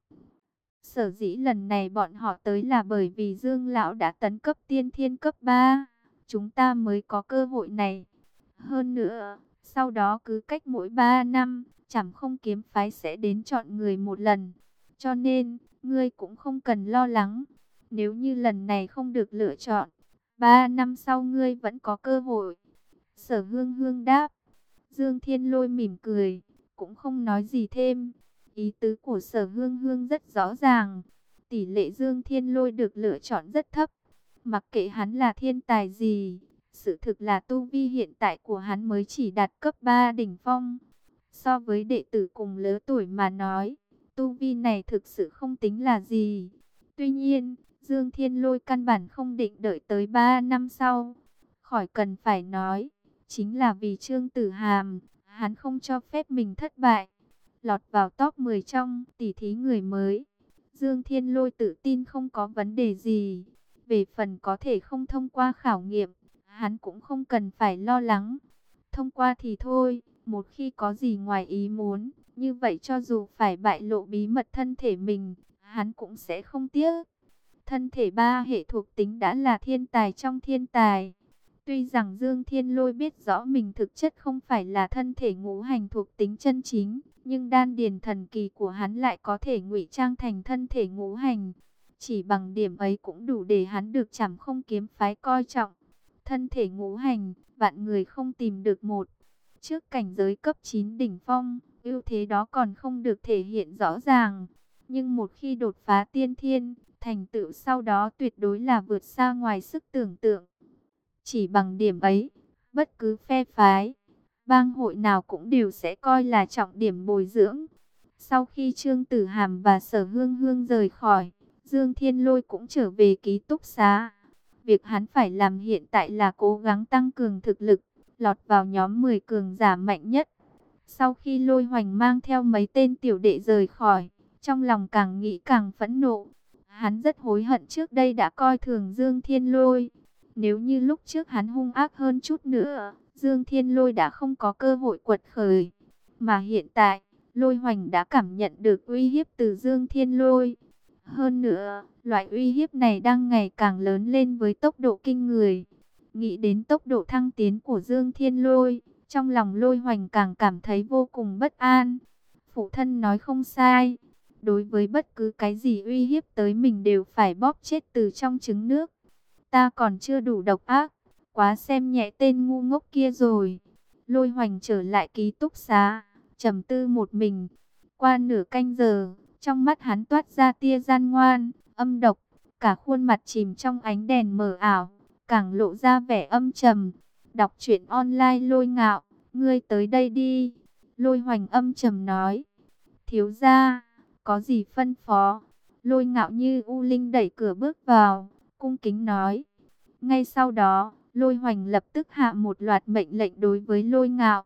Sở dĩ lần này bọn họ tới là bởi vì Dương lão đã tấn cấp tiên thiên cấp ba. Chúng ta mới có cơ hội này. Hơn nữa, sau đó cứ cách mỗi ba năm, Trảm Không Kiếm Phái sẽ đến chọn người một lần. Cho nên, ngươi cũng không cần lo lắng. Nếu như lần này không được lựa chọn, ba năm sau ngươi vẫn có cơ hội. Sở Hương Hương đáp. Dương Thiên Lôi mỉm cười, cũng không nói gì thêm. Ý tứ của Sở Hương Hương rất rõ ràng. Tỷ lệ Dương Thiên Lôi được lựa chọn rất thấp. Mặc kệ hắn là thiên tài gì, sự thực là tu vi hiện tại của hắn mới chỉ đạt cấp ba đỉnh phong. So với đệ tử cùng lứa tuổi mà nói, tu vi này thực sự không tính là gì. Tuy nhiên, Dương Thiên Lôi căn bản không định đợi tới ba năm sau. Khỏi cần phải nói, chính là vì Trương Tử Hàm, hắn không cho phép mình thất bại. Lọt vào top mười trong tỷ thí người mới, Dương Thiên Lôi tự tin không có vấn đề gì. Về phần có thể không thông qua khảo nghiệm, hắn cũng không cần phải lo lắng. Thông qua thì thôi, một khi có gì ngoài ý muốn, như vậy cho dù phải bại lộ bí mật thân thể mình, hắn cũng sẽ không tiếc. Thân thể ba hệ thuộc tính đã là thiên tài trong thiên tài. Tuy rằng Dương Thiên Lôi biết rõ mình thực chất không phải là thân thể ngũ hành thuộc tính chân chính, nhưng đan điền thần kỳ của hắn lại có thể ngụy trang thành thân thể ngũ hành. Chỉ bằng điểm ấy cũng đủ để hắn được Trảm Không Kiếm Phái coi trọng. Thân thể ngũ hành, vạn người không tìm được một. Trước cảnh giới cấp chín đỉnh phong, ưu thế đó còn không được thể hiện rõ ràng. Nhưng một khi đột phá tiên thiên, thành tựu sau đó tuyệt đối là vượt xa ngoài sức tưởng tượng. Chỉ bằng điểm ấy, bất cứ phe phái, bang hội nào cũng đều sẽ coi là trọng điểm bồi dưỡng. Sau khi Trương Tử Hàm và Sở Hương Hương rời khỏi, Dương Thiên Lôi cũng trở về ký túc xá. Việc hắn phải làm hiện tại là cố gắng tăng cường thực lực, lọt vào nhóm mười cường giả mạnh nhất. Sau khi Lôi Hoành mang theo mấy tên tiểu đệ rời khỏi, trong lòng càng nghĩ càng phẫn nộ. Hắn rất hối hận trước đây đã coi thường Dương Thiên Lôi. Nếu như lúc trước hắn hung ác hơn chút nữa, Dương Thiên Lôi đã không có cơ hội quật khởi. Mà hiện tại, Lôi Hoành đã cảm nhận được uy hiếp từ Dương Thiên Lôi. Hơn nữa, loại uy hiếp này đang ngày càng lớn lên với tốc độ kinh người. Nghĩ đến tốc độ thăng tiến của Dương Thiên Lôi, trong lòng Lôi Hoành càng cảm thấy vô cùng bất an. Phụ thân nói không sai. Đối với bất cứ cái gì uy hiếp tới mình đều phải bóp chết từ trong trứng nước. Ta còn chưa đủ độc ác, quá xem nhẹ tên ngu ngốc kia rồi. Lôi Hoành trở lại ký túc xá, trầm tư một mình. Qua nửa canh giờ, trong mắt hắn toát ra tia gian ngoan, âm độc, cả khuôn mặt chìm trong ánh đèn mờ ảo, càng lộ ra vẻ âm trầm. Đọc truyện online Lôi Ngạo, ngươi tới đây đi. Lôi Hoành âm trầm nói. Thiếu gia, có gì phân phó? Lôi Ngạo như u linh đẩy cửa bước vào, cung kính nói. Ngay sau đó, Lôi Hoành lập tức hạ một loạt mệnh lệnh đối với Lôi Ngạo.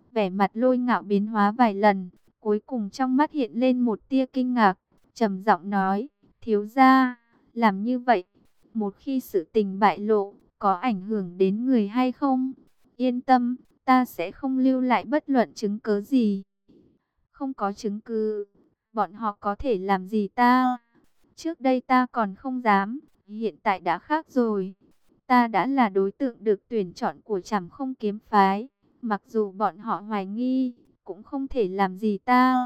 Vẻ mặt Lôi Ngạo biến hóa vài lần, cuối cùng trong mắt hiện lên một tia kinh ngạc, trầm giọng nói, thiếu gia, làm như vậy, một khi sự tình bại lộ, có ảnh hưởng đến người hay không? Yên tâm, ta sẽ không lưu lại bất luận chứng cứ gì. Không có chứng cứ, bọn họ có thể làm gì ta? Trước đây ta còn không dám, hiện tại đã khác rồi. Ta đã là đối tượng được tuyển chọn của Trảm Không Kiếm phái, mặc dù bọn họ hoài nghi, cũng không thể làm gì ta.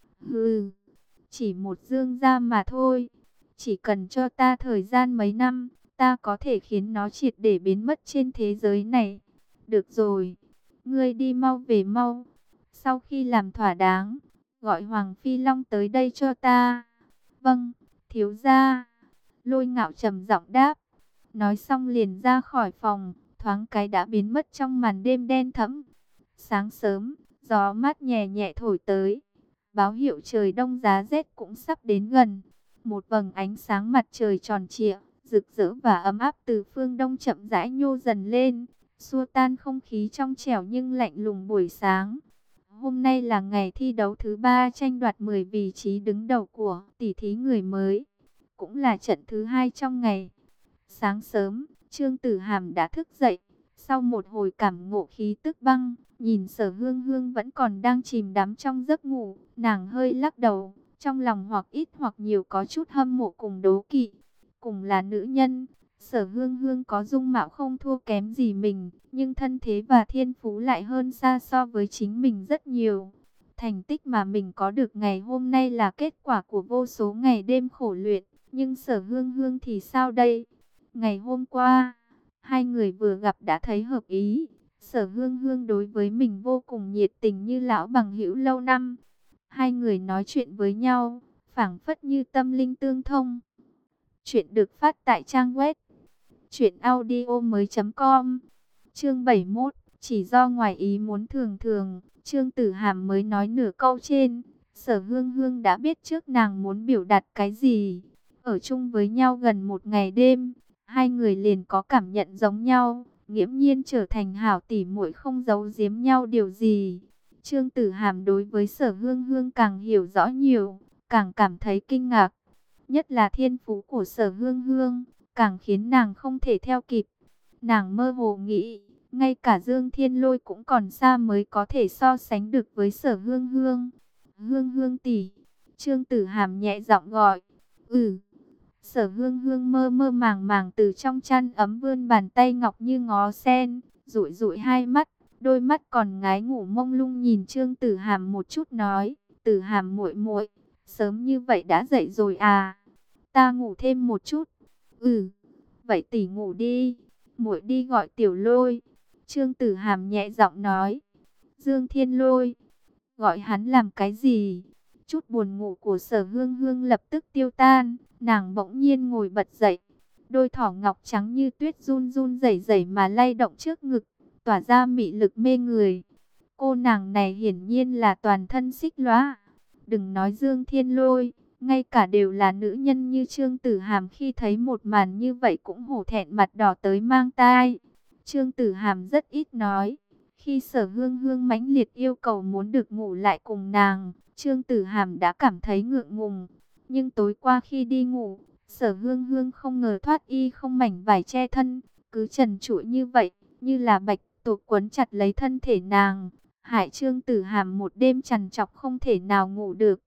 Hừ, chỉ một dương gia mà thôi. Chỉ cần cho ta thời gian mấy năm, ta có thể khiến nó triệt để biến mất trên thế giới này. Được rồi, ngươi đi mau về mau. Sau khi làm thỏa đáng, gọi Hoàng Phi Long tới đây cho ta. Vâng, thiếu gia. Lôi Ngạo trầm giọng đáp. Nói xong liền ra khỏi phòng, thoáng cái đã biến mất trong màn đêm đen thẫm. Sáng sớm, gió mát nhẹ nhẹ thổi tới, báo hiệu trời đông giá rét cũng sắp đến gần. Một vầng ánh sáng mặt trời tròn trịa, rực rỡ và ấm áp từ phương đông chậm rãi nhô dần lên, xua tan không khí trong trẻo nhưng lạnh lùng buổi sáng. Hôm nay là ngày thi đấu thứ ba tranh đoạt mười vị trí đứng đầu của tỷ thí người mới, cũng là trận thứ hai trong ngày. Sáng sớm, Trương Tử Hàm đã thức dậy, sau một hồi cảm ngộ khí tức băng, nhìn Sở Hương Hương vẫn còn đang chìm đắm trong giấc ngủ, nàng hơi lắc đầu, trong lòng hoặc ít hoặc nhiều có chút hâm mộ cùng đố kỵ. Cùng là nữ nhân, Sở Hương Hương có dung mạo không thua kém gì mình, nhưng thân thế và thiên phú lại hơn xa so với chính mình rất nhiều. Thành tích mà mình có được ngày hôm nay là kết quả của vô số ngày đêm khổ luyện, nhưng Sở Hương Hương thì sao đây? Ngày hôm qua, hai người vừa gặp đã thấy hợp ý. Sở Hương Hương đối với mình vô cùng nhiệt tình như lão bằng hữu lâu năm. Hai người nói chuyện với nhau, phảng phất như tâm linh tương thông. Chuyện được phát tại trang web truyện audio mới chấm com. Chương bảy mươi mốt, chỉ do ngoài ý muốn thường thường, Trương Tử Hàm mới nói nửa câu trên, Sở Hương Hương đã biết trước nàng muốn biểu đạt cái gì. Ở chung với nhau gần một ngày đêm, hai người liền có cảm nhận giống nhau, nghiễm nhiên trở thành hảo tỉ muội không giấu giếm nhau điều gì. Trương Tử Hàm đối với Sở Hương Hương càng hiểu rõ nhiều, càng cảm thấy kinh ngạc. Nhất là thiên phú của Sở Hương Hương, càng khiến nàng không thể theo kịp. Nàng mơ hồ nghĩ, ngay cả Dương Thiên Lôi cũng còn xa mới có thể so sánh được với Sở Hương Hương. Hương Hương tỷ, Trương Tử Hàm nhẹ giọng gọi. Ừ. Sở Hương Hương mơ mơ màng màng từ trong chăn ấm vươn bàn tay ngọc như ngó sen, dụi dụi hai mắt, đôi mắt còn ngái ngủ mông lung nhìn Trương Tử Hàm một chút nói, Tử Hàm muội muội, sớm như vậy đã dậy rồi à? Ta ngủ thêm một chút. Ừ, vậy tỷ ngủ đi, muội đi gọi Tiểu Lôi. Trương Tử Hàm nhẹ giọng nói. Dương Thiên Lôi, gọi hắn làm cái gì? Chút buồn ngủ của Sở Hương Hương lập tức tiêu tan, nàng bỗng nhiên ngồi bật dậy. Đôi thỏ ngọc trắng như tuyết run run rẩy rẩy mà lay động trước ngực, tỏa ra mị lực mê người. Cô nàng này hiển nhiên là toàn thân xích lóa. Đừng nói Dương Thiên Lôi, ngay cả đều là nữ nhân như Trương Tử Hàm khi thấy một màn như vậy cũng hổ thẹn mặt đỏ tới mang tai. Trương Tử Hàm rất ít nói. Khi Sở Hương Hương mãnh liệt yêu cầu muốn được ngủ lại cùng nàng, Trương Tử Hàm đã cảm thấy ngượng ngùng. Nhưng tối qua khi đi ngủ, Sở Hương Hương không ngờ thoát y không mảnh vải che thân, cứ trần trụi như vậy, như là bạch tuộc quấn chặt lấy thân thể nàng. Hại Trương Tử Hàm một đêm trằn trọc không thể nào ngủ được.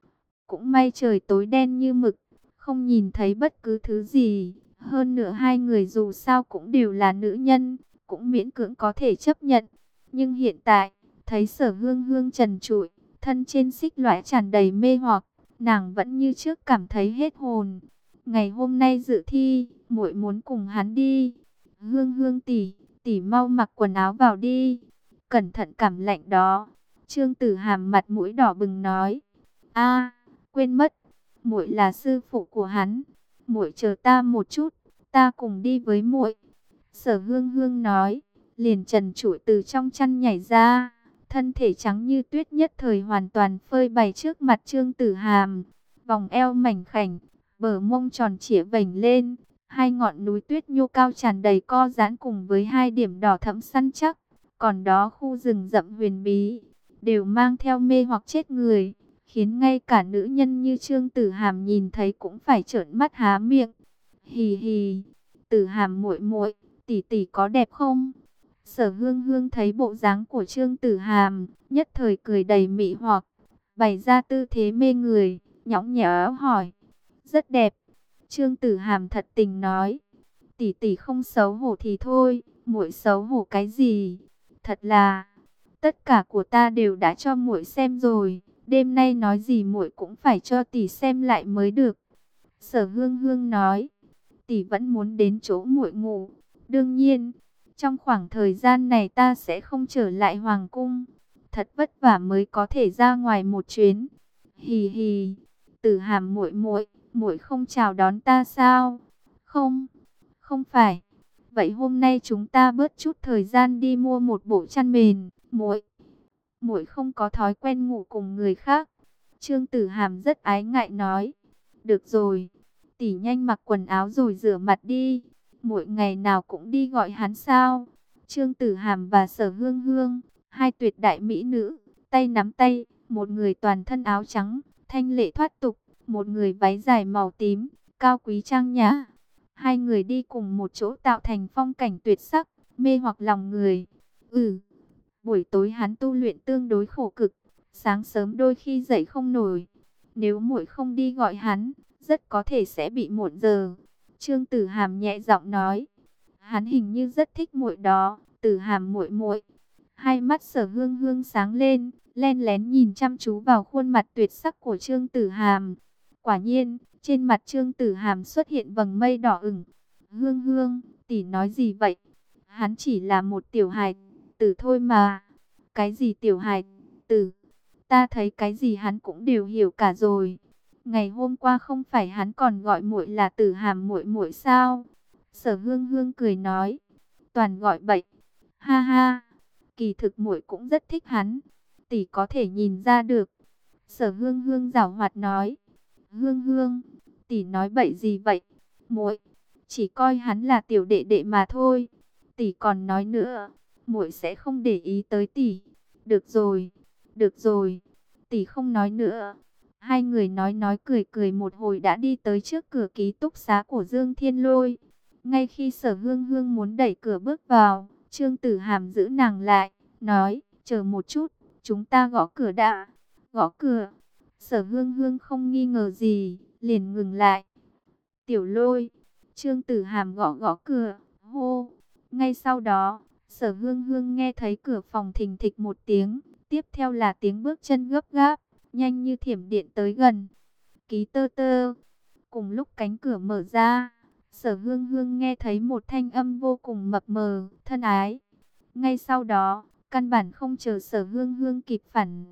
Cũng may trời tối đen như mực, không nhìn thấy bất cứ thứ gì. Hơn nữa hai người dù sao cũng đều là nữ nhân, cũng miễn cưỡng có thể chấp nhận. Nhưng hiện tại, thấy Sở Hương Hương trần trụi, thân trên xích lõa tràn đầy mê hoặc, nàng vẫn như trước cảm thấy hết hồn. Ngày hôm nay dự thi, muội muốn cùng hắn đi. Hương Hương tỷ, tỷ mau mặc quần áo vào đi. Cẩn thận cảm lạnh đó. Trương Tử Hàm mặt mũi đỏ bừng nói. A, quên mất, muội là sư phụ của hắn. Muội chờ ta một chút, ta cùng đi với muội. Sở Hương Hương nói, liền trần trụi từ trong chăn nhảy ra, thân thể trắng như tuyết nhất thời hoàn toàn phơi bày trước mặt Trương Tử Hàm. Vòng eo mảnh khảnh, bờ mông tròn trịa vểnh lên, hai ngọn núi tuyết nhô cao tràn đầy co giãn cùng với hai điểm đỏ thẫm săn chắc, Còn đó khu rừng rậm huyền bí, đều mang theo mê hoặc chết người, khiến ngay cả nữ nhân như Trương Tử Hàm nhìn thấy cũng phải trợn mắt há miệng. Hì hì, Tử Hàm muội muội, tỷ tỷ có đẹp không? Sở Hương Hương thấy bộ dáng của Trương Tử Hàm, nhất thời cười đầy mị hoặc, bày ra tư thế mê người, nhõng nhẽo hỏi. Rất đẹp. Trương Tử Hàm thật tình nói. Tỷ tỷ không xấu hổ thì thôi, muội xấu hổ cái gì? Thật là, tất cả của ta đều đã cho muội xem rồi, đêm nay nói gì muội cũng phải cho tỷ xem lại mới được. Sở Hương Hương nói. Tỷ vẫn muốn đến chỗ muội ngủ. Đương nhiên, trong khoảng thời gian này ta sẽ không trở lại hoàng cung. Thật vất vả mới có thể ra ngoài một chuyến. Hì hì, Tử Hàm muội muội, muội không chào đón ta sao? Không, không phải. Vậy hôm nay chúng ta bớt chút thời gian đi mua một bộ chăn mền, muội. Muội không có thói quen ngủ cùng người khác. Trương Tử Hàm rất ái ngại nói. Được rồi, tỷ nhanh mặc quần áo rồi rửa mặt đi. Mỗi ngày nào cũng đi gọi hắn sao? Trương Tử Hàm và Sở Hương Hương, hai tuyệt đại mỹ nữ, tay nắm tay, một người toàn thân áo trắng, thanh lệ thoát tục, một người váy dài màu tím, cao quý trang nhã. Hai người đi cùng một chỗ tạo thành phong cảnh tuyệt sắc, mê hoặc lòng người. Ừ, buổi tối hắn tu luyện tương đối khổ cực, sáng sớm đôi khi dậy không nổi. Nếu muội không đi gọi hắn, rất có thể sẽ bị muộn giờ. Trương Tử Hàm nhẹ giọng nói. Hắn hình như rất thích muội đó, Tử Hàm muội muội. Hai mắt Sở Hương Hương sáng lên, len lén nhìn chăm chú vào khuôn mặt tuyệt sắc của Trương Tử Hàm. Quả nhiên, trên mặt Trương Tử Hàm xuất hiện vầng mây đỏ ửng. Hương Hương, tỷ nói gì vậy? Hắn chỉ là một tiểu hài tử thôi mà. Cái gì tiểu hài tử? Ta thấy cái gì hắn cũng đều hiểu cả rồi. Ngày hôm qua không phải hắn còn gọi muội là Tử Hàm muội muội sao? Sở Hương Hương cười nói. Toàn gọi bậy. Ha ha. Kỳ thực muội cũng rất thích hắn. Tỷ có thể nhìn ra được. Sở Hương Hương giảo hoạt nói. Hương Hương, tỷ nói bậy gì vậy? Muội chỉ coi hắn là tiểu đệ đệ mà thôi. Tỷ còn nói nữa, muội sẽ không để ý tới tỷ. Được rồi, được rồi, tỷ không nói nữa. Hai người nói nói cười cười một hồi đã đi tới trước cửa ký túc xá của Dương Thiên Lôi. Ngay khi Sở Hương Hương muốn đẩy cửa bước vào, Trương Tử Hàm giữ nàng lại, nói, chờ một chút, chúng ta gõ cửa đã. Gõ cửa. Sở Hương Hương không nghi ngờ gì, liền ngừng lại. Tiểu Lôi. Trương Tử Hàm gõ gõ cửa, hô. Ngay sau đó, Sở Hương Hương nghe thấy cửa phòng thình thịch một tiếng, tiếp theo là tiếng bước chân gấp gáp, nhanh như thiểm điện tới gần. Ký tơ tơ. Cùng lúc cánh cửa mở ra, Sở Hương Hương nghe thấy một thanh âm vô cùng mập mờ, thân ái. Ngay sau đó, căn bản không chờ Sở Hương Hương kịp phản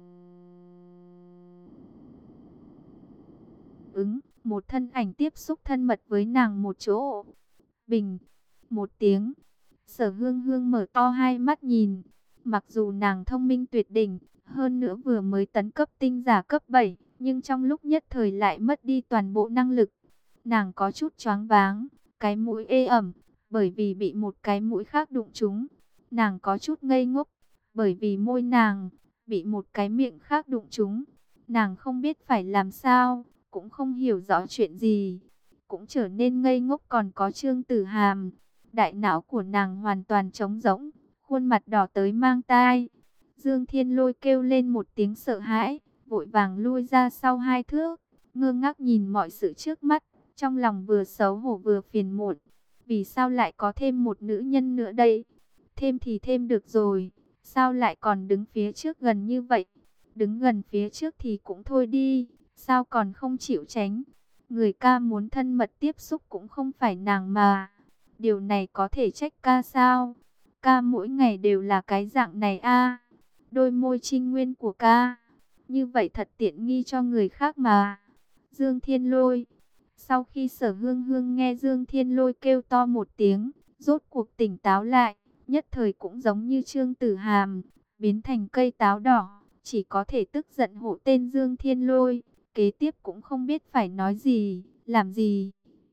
ứng, một thân ảnh tiếp xúc thân mật với nàng một chỗ. Bình, một tiếng, Sở Hương Hương mở to hai mắt nhìn. Mặc dù nàng thông minh tuyệt đỉnh, hơn nữa vừa mới tấn cấp tinh giả cấp bảy, nhưng trong lúc nhất thời lại mất đi toàn bộ năng lực. Nàng có chút choáng váng, cái mũi ê ẩm, bởi vì bị một cái mũi khác đụng trúng. Nàng có chút ngây ngốc, bởi vì môi nàng bị một cái miệng khác đụng trúng. Nàng không biết phải làm sao, cũng không hiểu rõ chuyện gì, cũng trở nên ngây ngốc. Còn có Trương Tử Hàm, đại não của nàng hoàn toàn trống rỗng, khuôn mặt đỏ tới mang tai. Dương Thiên Lôi kêu lên một tiếng sợ hãi, vội vàng lui ra sau hai thước, ngơ ngác nhìn mọi sự trước mắt, trong lòng vừa xấu hổ vừa phiền muộn. Vì sao lại có thêm một nữ nhân nữa đây? Thêm thì thêm được rồi, sao lại còn đứng phía trước gần như vậy? Đứng gần phía trước thì cũng thôi đi, sao còn không chịu tránh? Người ca muốn thân mật tiếp xúc cũng không phải nàng mà. Điều này có thể trách ca sao? Ca mỗi ngày đều là cái dạng này a. Đôi môi trinh nguyên của ca, như vậy thật tiện nghi cho người khác mà. Dương Thiên Lôi. Sau khi Sở Hương Hương nghe Dương Thiên Lôi kêu to một tiếng, rốt cuộc tỉnh táo lại, nhất thời cũng giống như Trương Tử Hàm, biến thành cây táo đỏ, chỉ có thể tức giận hộ tên Dương Thiên Lôi, kế tiếp cũng không biết phải nói gì, làm gì.